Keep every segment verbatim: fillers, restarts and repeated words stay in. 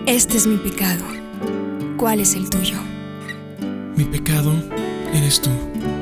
Este es mi pecado. ¿Cuál es el tuyo? Mi pecado eres tú.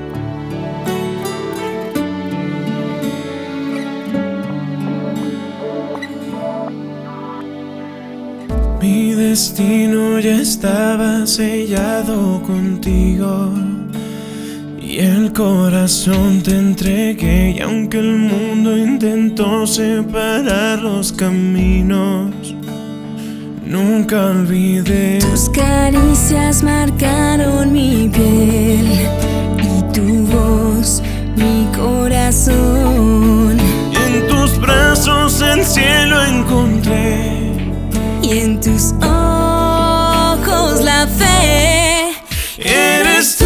Mi destino ya estaba sellado contigo, y el corazón te entregué, y aunque el mundo intentó separar los caminos, nunca olvidé. Tus caricias marcaron mi piel, y tu voz mi corazón. Y en tus brazos el cielo encontré, y en tus ojos la fe. Eres tú,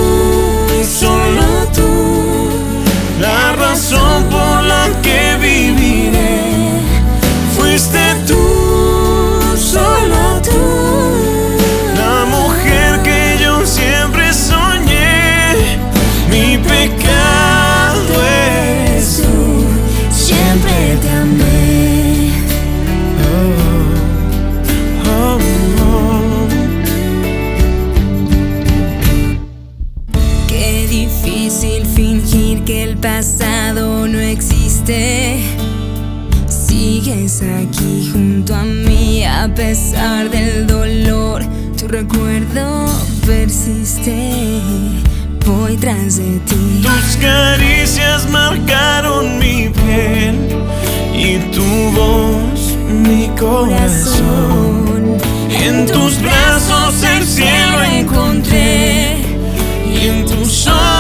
solo tú, la razón por la que viviré. Fuiste tú, solo tú, la mujer que yo siempre soñé. Mi pecado eres tú, siempre te amé. Oh, oh, oh. Qué difícil fingir que el pasado no existe. Sigues aquí junto a mí a pesar del dolor. Tu recuerdo persiste. Voy tras de ti. Tus caricias marcaron mi piel, y tu voz mi corazón. En tus brazos el cielo encontré, y en tus ojos